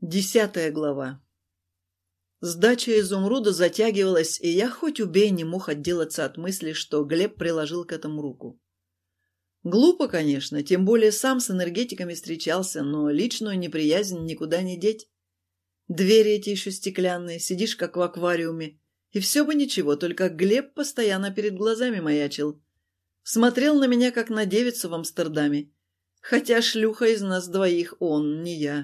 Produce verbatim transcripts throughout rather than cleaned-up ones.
Десятая глава. Сдача изумруда затягивалась, и я хоть убей не мог отделаться от мысли, что Глеб приложил к этому руку. Глупо, конечно, тем более сам с энергетиками встречался, но личную неприязнь никуда не деть. Двери эти еще стеклянные, сидишь как в аквариуме, и все бы ничего, только Глеб постоянно перед глазами маячил. Смотрел на меня, как на девицу в Амстердаме, хотя шлюха из нас двоих он, не я.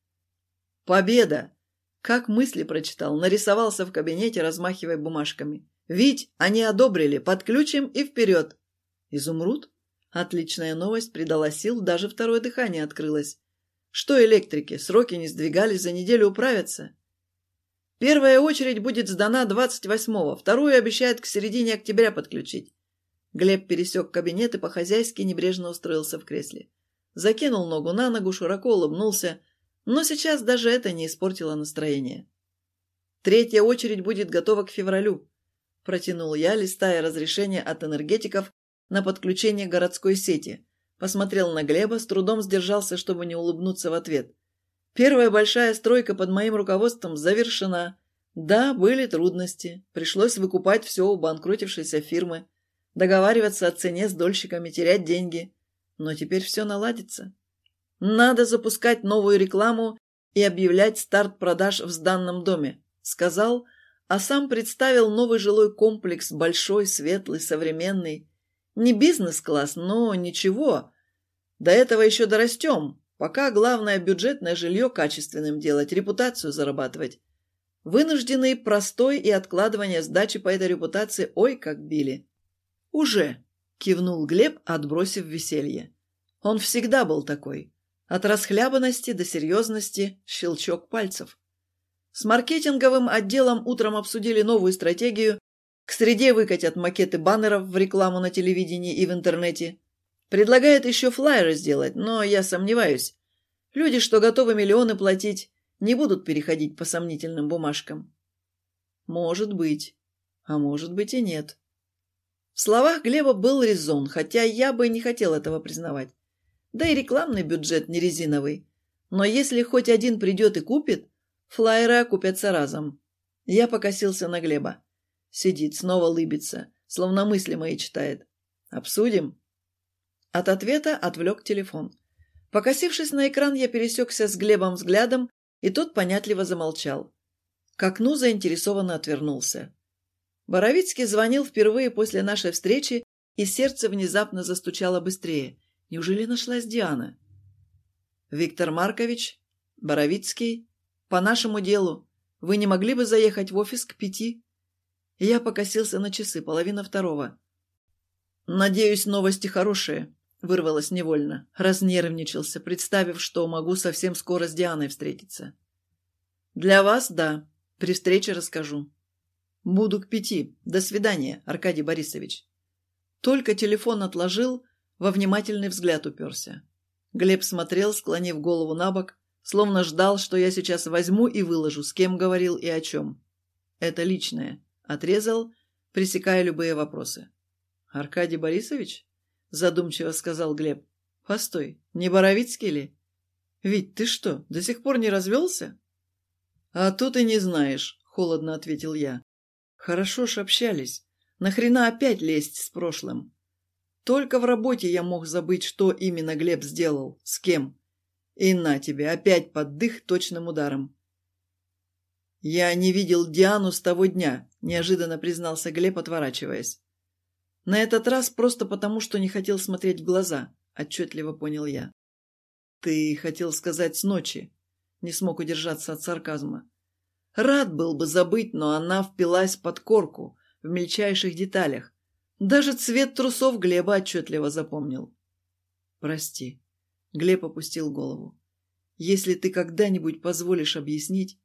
Победа! Как мысли прочитал, нарисовался в кабинете, размахивая бумажками. «Вить, они одобрили, подключим и вперед!» «Изумруд?» Отличная новость придала сил, даже второе дыхание открылось. «Что электрики, сроки не сдвигались, за неделю управятся?» «Первая очередь будет сдана двадцать восьмого, вторую обещают к середине октября подключить». Глеб пересек кабинет и по-хозяйски небрежно устроился в кресле. Закинул ногу на ногу, широко улыбнулся, но сейчас даже это не испортило настроение. «Третья очередь будет готова к февралю», – протянул я, листая разрешение от энергетиков на подключение городской сети. Посмотрел на Глеба, с трудом сдержался, чтобы не улыбнуться в ответ. «Первая большая стройка под моим руководством завершена. Да, были трудности. Пришлось выкупать все у банкротившейся фирмы, договариваться о цене с дольщиками, терять деньги. Но теперь все наладится. «Надо запускать новую рекламу и объявлять старт продаж в сданном доме», — сказал, а сам представил новый жилой комплекс, большой, светлый, современный. Не бизнес-класс, но ничего. До этого еще дорастем. Пока главное бюджетное жилье качественным делать, репутацию зарабатывать. Вынужденный простой и откладывание сдачи по этой репутации ой как били. «Уже», — кивнул Глеб, отбросив веселье. Он всегда был такой. От расхлябанности до серьезности щелчок пальцев. С маркетинговым отделом утром обсудили новую стратегию. К среде выкатят макеты баннеров в рекламу на телевидении и в интернете. Предлагают еще флаеры сделать, но я сомневаюсь. Люди, что готовы миллионы платить, не будут переходить по сомнительным бумажкам. Может быть. А может быть и нет. В словах Глеба был резон, хотя я бы не хотел этого признавать. Да и рекламный бюджет не резиновый. Но если хоть один придет и купит, флаеры окупятся разом. Я покосился на Глеба. Сидит, снова лыбится, словно мысли мои читает. «Обсудим?» От ответа отвлек телефон. Покосившись на экран, я пересекся с Глебом взглядом, и тот понятливо замолчал. К окну заинтересованно отвернулся. Боровицкий звонил впервые после нашей встречи, и сердце внезапно застучало быстрее. Неужели нашлась Диана? «Виктор Маркович, Боровицкий, по нашему делу. Вы не могли бы заехать в офис к пяти?» Я покосился на часы, половина второго. «Надеюсь, новости хорошие», — вырвалось невольно. Разнервничался, представив, что могу совсем скоро с Дианой встретиться. «Для вас, да. При встрече расскажу». «Буду к пяти. До свидания, Аркадий Борисович». Только телефон отложил, во внимательный взгляд уперся. Глеб смотрел, склонив голову на бок, словно ждал, что я сейчас возьму и выложу, с кем говорил и о чем. «Это личное», — отрезал, пресекая любые вопросы. «Аркадий Борисович?» — задумчиво сказал Глеб. «Постой, не Боровицкий ли? Вить, ты что, до сих пор не развелся?» «А тут и не знаешь», — холодно ответил я. «Хорошо ж общались. Нахрена опять лезть с прошлым? Только в работе я мог забыть, что именно Глеб сделал, с кем. И на тебе, опять под дых точным ударом». «Я не видел Диану с того дня», — неожиданно признался Глеб, отворачиваясь. «На этот раз просто потому, что не хотел смотреть в глаза», — отчетливо понял я. «Ты хотел сказать с ночи», — не смог удержаться от сарказма. Рад был бы забыть, но она впилась под корку, в мельчайших деталях. Даже цвет трусов Глеба отчетливо запомнил. «Прости», — Глеб опустил голову. «Если ты когда-нибудь позволишь объяснить...»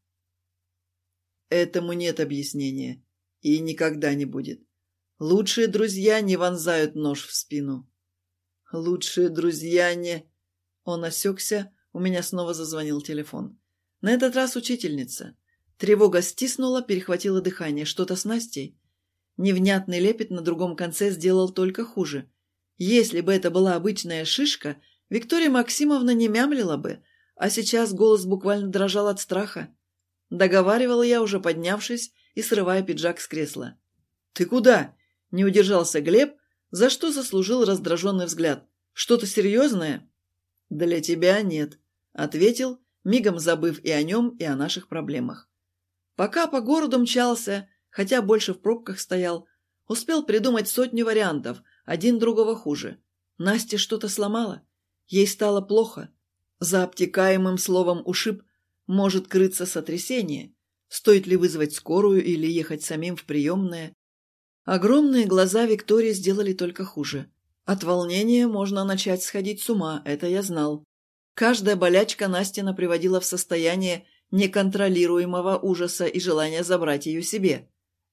«Этому нет объяснения. И никогда не будет. Лучшие друзья не вонзают нож в спину». «Лучшие друзья не...» Он осекся, у меня снова зазвонил телефон. На этот раз учительница. Тревога стиснула, перехватила дыхание. Что-то с Настей? Невнятный лепет на другом конце сделал только хуже. Если бы это была обычная шишка, Виктория Максимовна не мямлила бы, а сейчас голос буквально дрожал от страха. Договаривала я, уже поднявшись и срывая пиджак с кресла. «Ты куда?» – не удержался Глеб, за что заслужил раздраженный взгляд. «Что-то серьезное?» «Для тебя нет», – ответил, мигом забыв и о нем, и о наших проблемах. Пока по городу мчался, хотя больше в пробках стоял, успел придумать сотню вариантов, один другого хуже. Настя что-то сломала, ей стало плохо. За обтекаемым словом «ушиб» может крыться сотрясение. Стоит ли вызвать скорую или ехать самим в приемное? Огромные глаза Виктории сделали только хуже. От волнения можно начать сходить с ума, это я знал. Каждая болячка Настина приводила в состояние неконтролируемого ужаса и желания забрать ее себе.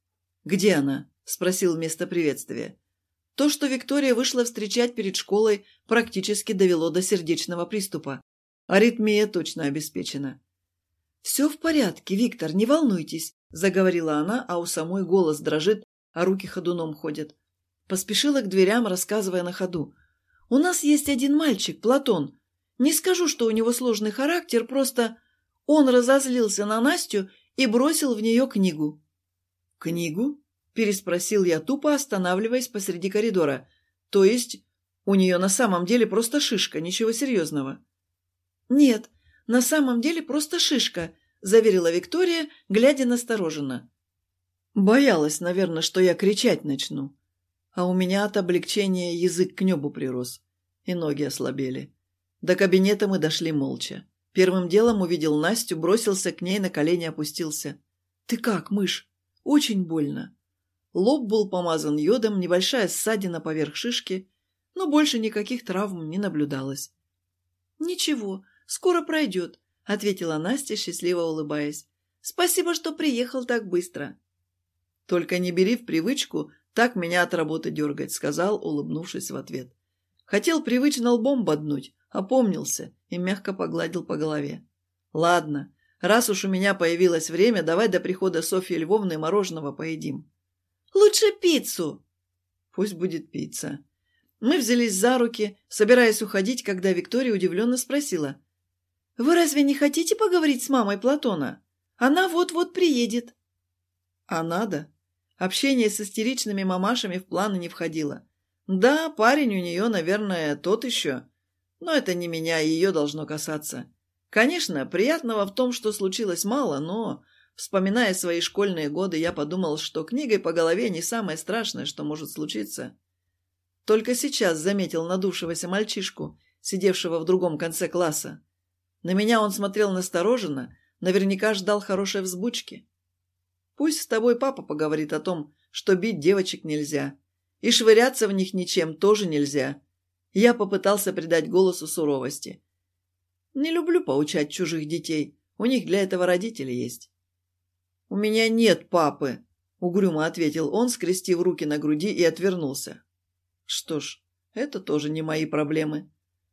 «Где она?» – спросил вместо приветствия. То, что Виктория вышла встречать перед школой, практически довело до сердечного приступа. Аритмия точно обеспечена. «Все в порядке, Виктор, не волнуйтесь», – заговорила она, а у самой голос дрожит, а руки ходуном ходят. Поспешила к дверям, рассказывая на ходу. «У нас есть один мальчик, Платон. Не скажу, что у него сложный характер, просто он разозлился на Настю и бросил в нее книгу». «Книгу?» – переспросил я, тупо останавливаясь посреди коридора. «То есть у нее на самом деле просто шишка, ничего серьезного?» «Нет, на самом деле просто шишка», – заверила Виктория, глядя настороженно. Боялась, наверное, что я кричать начну. А у меня от облегчения язык к небу прирос, и ноги ослабели. До кабинета мы дошли молча. Первым делом увидел Настю, бросился к ней, на колени опустился. «Ты как, мышь? Очень больно». Лоб был помазан йодом, небольшая ссадина поверх шишки, но больше никаких травм не наблюдалось. «Ничего, скоро пройдет», — ответила Настя, счастливо улыбаясь. «Спасибо, что приехал так быстро». «Только не бери в привычку так меня от работы дергать», — сказал, улыбнувшись в ответ. Хотел привычно лбом боднуть, опомнился и мягко погладил по голове. «Ладно, раз уж у меня появилось время, давай до прихода Софьи Львовны мороженого поедим». «Лучше пиццу». «Пусть будет пицца». Мы взялись за руки, собираясь уходить, когда Виктория удивленно спросила. «Вы разве не хотите поговорить с мамой Платона? Она вот-вот приедет». «А надо?» Общение с истеричными мамашами в планы не входило. Да, парень у нее, наверное, тот еще. Но это не меня, ее должно касаться. Конечно, приятного в том, что случилось, мало, но, вспоминая свои школьные годы, я подумал, что книгой по голове не самое страшное, что может случиться. Только сейчас заметил надувшегося мальчишку, сидевшего в другом конце класса. На меня он смотрел настороженно, наверняка ждал хорошей взбучки. Пусть с тобой папа поговорит о том, что бить девочек нельзя. И швыряться в них ничем тоже нельзя. Я попытался придать голосу суровости. Не люблю поучать чужих детей. У них для этого родители есть. «У меня нет папы», — угрюмо ответил он, скрестив руки на груди, и отвернулся. Что ж, это тоже не мои проблемы.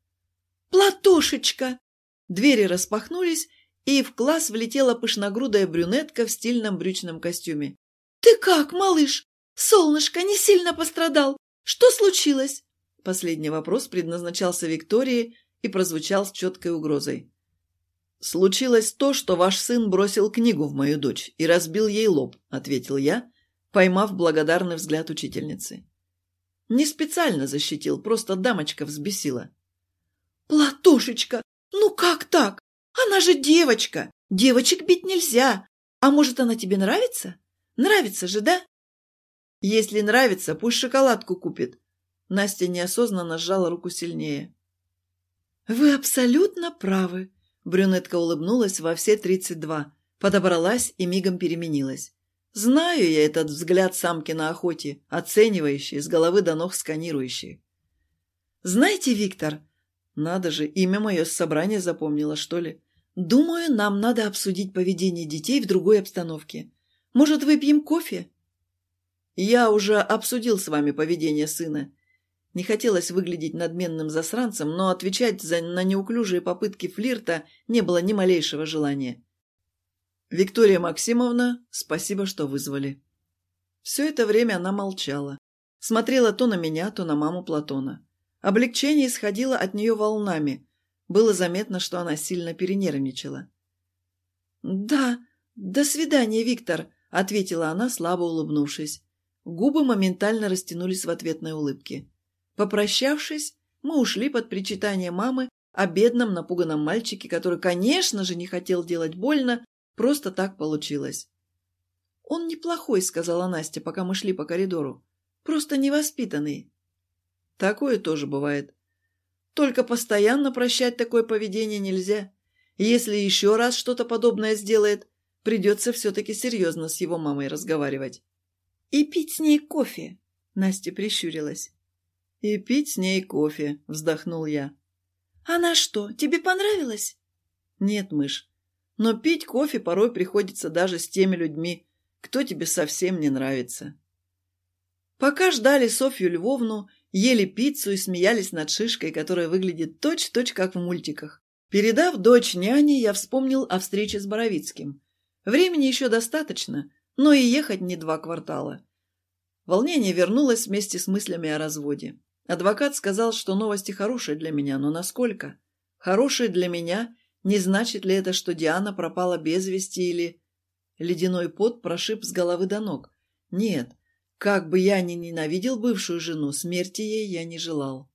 «Платошечка!» Двери распахнулись, и в класс влетела пышногрудая брюнетка в стильном брючном костюме. «Ты как, малыш? Солнышко не сильно пострадал? Что случилось?» Последний вопрос предназначался Виктории и прозвучал с четкой угрозой. «Случилось то, что ваш сын бросил книгу в мою дочь и разбил ей лоб», — ответил я, поймав благодарный взгляд учительницы. «Не специально защитил, просто дамочка взбесила». «Платошечка, ну как так? Она же девочка! Девочек бить нельзя! А может, она тебе нравится? Нравится же, да?» «Если нравится, пусть шоколадку купит». Настя неосознанно сжала руку сильнее. «Вы абсолютно правы», — брюнетка улыбнулась во все тридцать два, подобралась и мигом переменилась. «Знаю я этот взгляд самки на охоте, оценивающий, с головы до ног сканирующий». «Знаете, Виктор, надо же, имя мое с собрания запомнила, что ли? Думаю, нам надо обсудить поведение детей в другой обстановке. Может, выпьем кофе?» «Я уже обсудил с вами поведение сына». Не хотелось выглядеть надменным засранцем, но отвечать за, на неуклюжие попытки флирта не было ни малейшего желания. «Виктория Максимовна, спасибо, что вызвали». Все это время она молчала. Смотрела то на меня, то на маму Платона. Облегчение исходило от нее волнами. Было заметно, что она сильно перенервничала. «Да, до свидания, Виктор», — ответила она, слабо улыбнувшись. Губы моментально растянулись в ответной улыбке. Попрощавшись, мы ушли под причитание мамы о бедном напуганном мальчике, который, конечно же, не хотел делать больно, просто так получилось. «Он неплохой», — сказала Настя, пока мы шли по коридору. «Просто невоспитанный». «Такое тоже бывает. Только постоянно прощать такое поведение нельзя. Если еще раз что-то подобное сделает, придется все-таки серьезно с его мамой разговаривать». «И пить с ней кофе», — Настя прищурилась. «И пить с ней кофе», — вздохнул я. «Она что, тебе понравилась?» «Нет, мышь, но пить кофе порой приходится даже с теми людьми, кто тебе совсем не нравится». Пока ждали Софью Львовну, ели пиццу и смеялись над Шишкой, которая выглядит точь-в-точь, как в мультиках. Передав дочь няне, я вспомнил о встрече с Боровицким. Времени еще достаточно, но и ехать не два квартала. Волнение вернулось вместе с мыслями о разводе. Адвокат сказал, что новости хорошие для меня, но насколько? Хорошие для меня, не значит ли это, что Диана пропала без вести или... Ледяной пот прошиб с головы до ног. Нет, как бы я ни ненавидел бывшую жену, смерти ей я не желал.